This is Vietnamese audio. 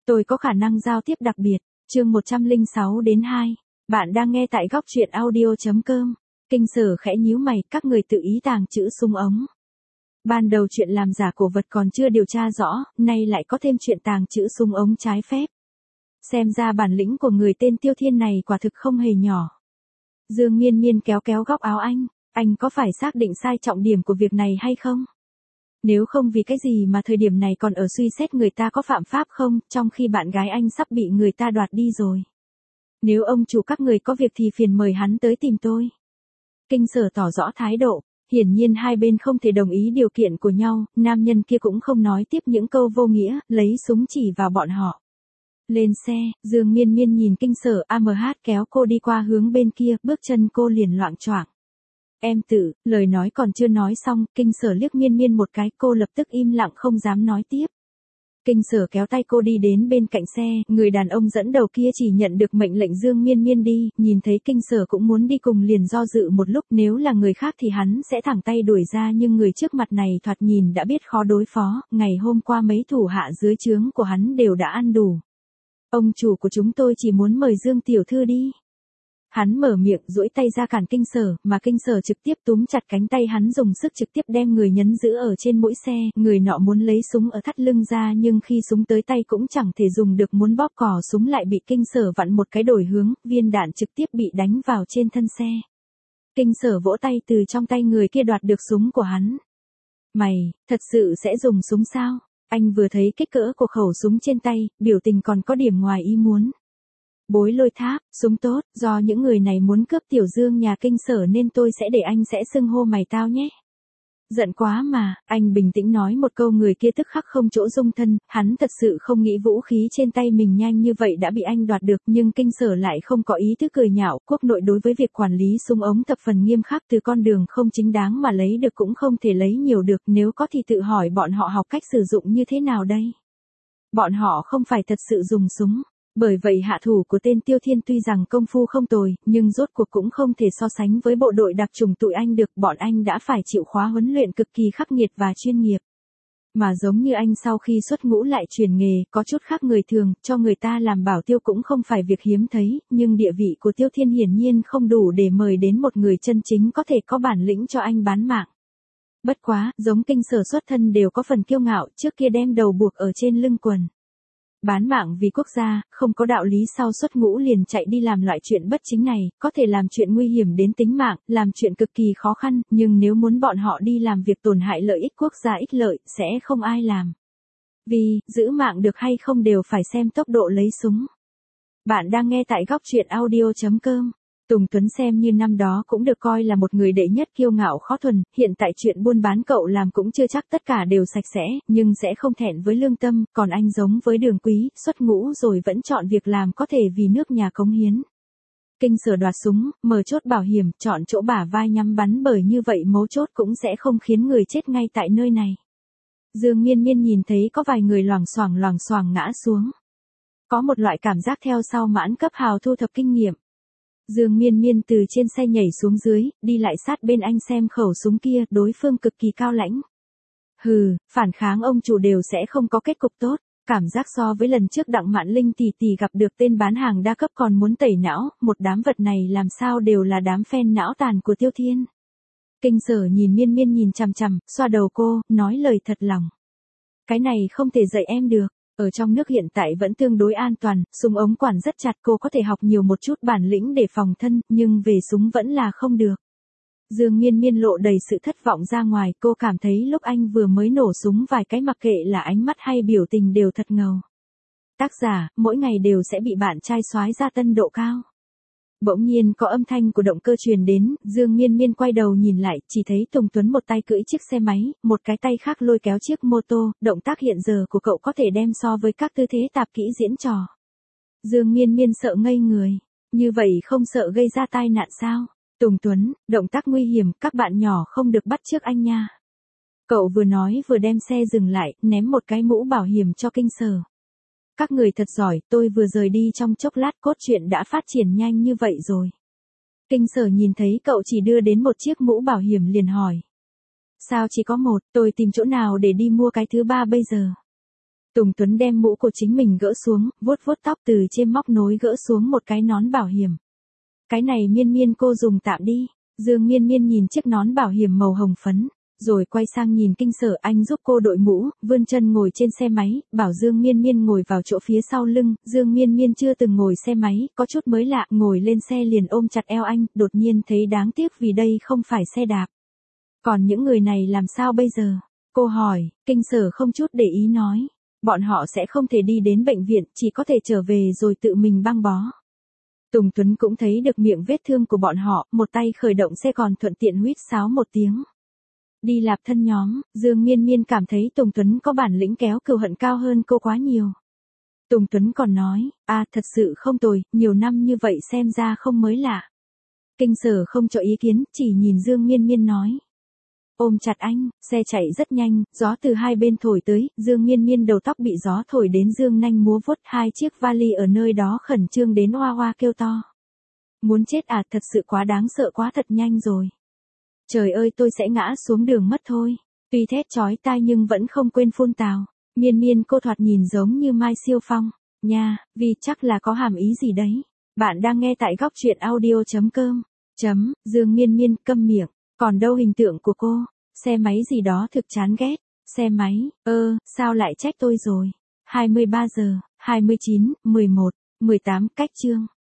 Tôi có khả năng giao tiếp đặc biệt. Chương 106-2. Bạn đang nghe tại góc truyện audio.com. Kinh Sở khẽ nhíu mày, các người tự ý tàng trữ súng ống. Ban đầu chuyện làm giả cổ vật còn chưa điều tra rõ, nay lại có thêm chuyện tàng trữ súng ống trái phép. Xem ra bản lĩnh của người tên Tiêu Thiên này quả thực không hề nhỏ. Dương Miên Miên kéo kéo góc áo anh có phải xác định sai trọng điểm của việc này hay không? Nếu không vì cái gì mà thời điểm này còn ở suy xét người ta có phạm pháp không, trong khi bạn gái anh sắp bị người ta đoạt đi rồi. Nếu ông chủ các người có việc thì phiền mời hắn tới tìm tôi. Kinh Sở tỏ rõ thái độ, hiển nhiên hai bên không thể đồng ý điều kiện của nhau, nam nhân kia cũng không nói tiếp những câu vô nghĩa, lấy súng chỉ vào bọn họ. Lên xe, Dương Miên Miên nhìn Kinh Sở AMH kéo cô đi qua hướng bên kia, bước chân cô liền loạng choạng. Em tự, lời nói còn chưa nói xong, Kinh Sở liếc Miên Miên một cái, cô lập tức im lặng không dám nói tiếp. Kinh Sở kéo tay cô đi đến bên cạnh xe, người đàn ông dẫn đầu kia chỉ nhận được mệnh lệnh Dương Miên Miên đi, nhìn thấy Kinh Sở cũng muốn đi cùng liền do dự một lúc, nếu là người khác thì hắn sẽ thẳng tay đuổi ra, nhưng người trước mặt này thoạt nhìn đã biết khó đối phó, ngày hôm qua mấy thủ hạ dưới trướng của hắn đều đã ăn đủ. Ông chủ của chúng tôi chỉ muốn mời Dương tiểu thư đi. Hắn mở miệng duỗi tay ra cản Kinh Sở, mà Kinh Sở trực tiếp túm chặt cánh tay hắn, dùng sức trực tiếp đem người nhấn giữ ở trên mũi xe, người nọ muốn lấy súng ở thắt lưng ra nhưng khi súng tới tay cũng chẳng thể dùng được, muốn bóp cò súng lại bị Kinh Sở vặn một cái đổi hướng, viên đạn trực tiếp bị đánh vào trên thân xe. Kinh Sở vỗ tay từ trong tay người kia đoạt được súng của hắn. Mày, thật sự sẽ dùng súng sao? Anh vừa thấy kích cỡ của khẩu súng trên tay, biểu tình còn có điểm ngoài ý muốn. Bối Lôi Tháp, súng tốt, do những người này muốn cướp Tiểu Dương nhà Kinh Sở nên tôi sẽ để anh sẽ xưng hô mày tao nhé. Giận quá mà, anh bình tĩnh nói một câu, người kia tức khắc không chỗ dung thân, hắn thật sự không nghĩ vũ khí trên tay mình nhanh như vậy đã bị anh đoạt được, nhưng Kinh Sở lại không có ý thức cười nhạo, quốc nội đối với việc quản lý súng ống thập phần nghiêm khắc, từ con đường không chính đáng mà lấy được cũng không thể lấy nhiều được, nếu có thì tự hỏi bọn họ học cách sử dụng như thế nào đây? Bọn họ không phải thật sự dùng súng. Bởi vậy hạ thủ của tên Tiêu Thiên tuy rằng công phu không tồi, nhưng rốt cuộc cũng không thể so sánh với bộ đội đặc chủng tụi anh được, bọn anh đã phải chịu khóa huấn luyện cực kỳ khắc nghiệt và chuyên nghiệp. Mà giống như anh sau khi xuất ngũ lại chuyển nghề, có chút khác người thường, cho người ta làm bảo tiêu cũng không phải việc hiếm thấy, nhưng địa vị của Tiêu Thiên hiển nhiên không đủ để mời đến một người chân chính có thể có bản lĩnh cho anh bán mạng. Bất quá, giống Kinh Sở xuất thân đều có phần kiêu ngạo, trước kia đem đầu buộc ở trên lưng quần. Bán mạng vì quốc gia, không có đạo lý sau xuất ngũ liền chạy đi làm loại chuyện bất chính này, có thể làm chuyện nguy hiểm đến tính mạng, làm chuyện cực kỳ khó khăn, nhưng nếu muốn bọn họ đi làm việc tổn hại lợi ích quốc gia ích lợi, sẽ không ai làm. Vì, giữ mạng được hay không đều phải xem tốc độ lấy súng. Bạn đang nghe tại góc truyện audio.com. Tùng Tuấn xem như năm đó cũng được coi là một người đệ nhất kiêu ngạo khó thuần, hiện tại chuyện buôn bán cậu làm cũng chưa chắc tất cả đều sạch sẽ, nhưng sẽ không thẹn với lương tâm, còn anh giống với Đường Quý, xuất ngũ rồi vẫn chọn việc làm có thể vì nước nhà cống hiến. Kinh Sở đoạt súng, mở chốt bảo hiểm, chọn chỗ bả vai nhắm bắn, bởi như vậy mấu chốt cũng sẽ không khiến người chết ngay tại nơi này. Dương Miên Miên nhìn thấy có vài người loảng xoảng ngã xuống. Có một loại cảm giác theo sau mãn cấp hào thu thập kinh nghiệm. Dương Miên Miên từ trên xe nhảy xuống dưới, đi lại sát bên anh xem khẩu súng kia, đối phương cực kỳ cao lãnh. Hừ, phản kháng ông chủ đều sẽ không có kết cục tốt, cảm giác so với lần trước Đặng Mạn Linh tỷ tỷ gặp được tên bán hàng đa cấp còn muốn tẩy não, một đám vật này làm sao đều là đám phen não tàn của Tiêu Thiên. Kinh Sở nhìn Miên Miên nhìn chằm chằm, xoa đầu cô, nói lời thật lòng. Cái này không thể dạy em được. Ở trong nước hiện tại vẫn tương đối an toàn, súng ống quản rất chặt, cô có thể học nhiều một chút bản lĩnh để phòng thân, nhưng về súng vẫn là không được. Dương Miên Miên lộ đầy sự thất vọng ra ngoài, cô cảm thấy lúc anh vừa mới nổ súng vài cái mặc kệ là ánh mắt hay biểu tình đều thật ngầu. Tác giả, mỗi ngày đều sẽ bị bạn trai soái ra tân độ cao. Bỗng nhiên có âm thanh của động cơ truyền đến, Dương Miên Miên quay đầu nhìn lại, chỉ thấy Tùng Tuấn một tay cưỡi chiếc xe máy, một cái tay khác lôi kéo chiếc mô tô, động tác hiện giờ của cậu có thể đem so với các tư thế tạp kỹ diễn trò. Dương Miên Miên sợ ngây người, như vậy không sợ gây ra tai nạn sao? Tùng Tuấn, động tác nguy hiểm, các bạn nhỏ không được bắt chước anh nha. Cậu vừa nói vừa đem xe dừng lại, ném một cái mũ bảo hiểm cho Kinh Sở. Các người thật giỏi, tôi vừa rời đi trong chốc lát cốt truyện đã phát triển nhanh như vậy rồi. Kinh Sở nhìn thấy cậu chỉ đưa đến một chiếc mũ bảo hiểm liền hỏi. Sao chỉ có một, tôi tìm chỗ nào để đi mua cái thứ ba bây giờ? Tùng Tuấn đem mũ của chính mình gỡ xuống, vuốt vuốt tóc từ trên móc nối gỡ xuống một cái nón bảo hiểm. Cái này Miên Miên cô dùng tạm đi. Dương Miên Miên nhìn chiếc nón bảo hiểm màu hồng phấn, rồi quay sang nhìn Kinh Sở Anh giúp cô đội mũ, vươn chân ngồi trên xe máy, bảo Dương Miên Miên ngồi vào chỗ phía sau lưng. Dương Miên Miên chưa từng ngồi xe máy, có chút mới lạ, ngồi lên xe liền ôm chặt eo anh, đột nhiên thấy đáng tiếc vì đây không phải xe đạp. Còn những người này làm sao bây giờ? Cô hỏi. Kinh Sở không chút để ý nói. Bọn họ sẽ không thể đi đến bệnh viện, chỉ có thể trở về rồi tự mình băng bó. Tùng Tuấn cũng thấy được miệng vết thương của bọn họ, một tay khởi động xe còn thuận tiện huýt sáo một tiếng. Đi lạp thân nhóm, Dương Miên Miên cảm thấy Tùng Tuấn có bản lĩnh kéo cừu hận cao hơn cô quá nhiều. Tùng Tuấn còn nói, thật sự không tồi, nhiều năm như vậy xem ra không mới lạ. Kinh Sở không cho ý kiến, chỉ nhìn Dương Miên Miên nói. Ôm chặt anh, xe chạy rất nhanh, gió từ hai bên thổi tới, Dương Miên Miên đầu tóc bị gió thổi đến dương nanh múa vuốt, hai chiếc vali ở nơi đó khẩn trương đến oa oa kêu to. Muốn chết thật sự quá đáng sợ, quá thật nhanh rồi. Trời ơi, tôi sẽ ngã xuống đường mất thôi. Tuy thét chói tai nhưng vẫn không quên phun tào. Miên Miên cô thoạt nhìn giống như Mai Siêu Phong. Nha, vì chắc là có hàm ý gì đấy. Bạn đang nghe tại góc truyện audio.com. Dương Miên Miên câm miệng. Còn đâu hình tượng của cô? Xe máy gì đó thực chán ghét. Xe máy, sao lại trách tôi rồi? 23 giờ, 29, 11, 18 cách chương.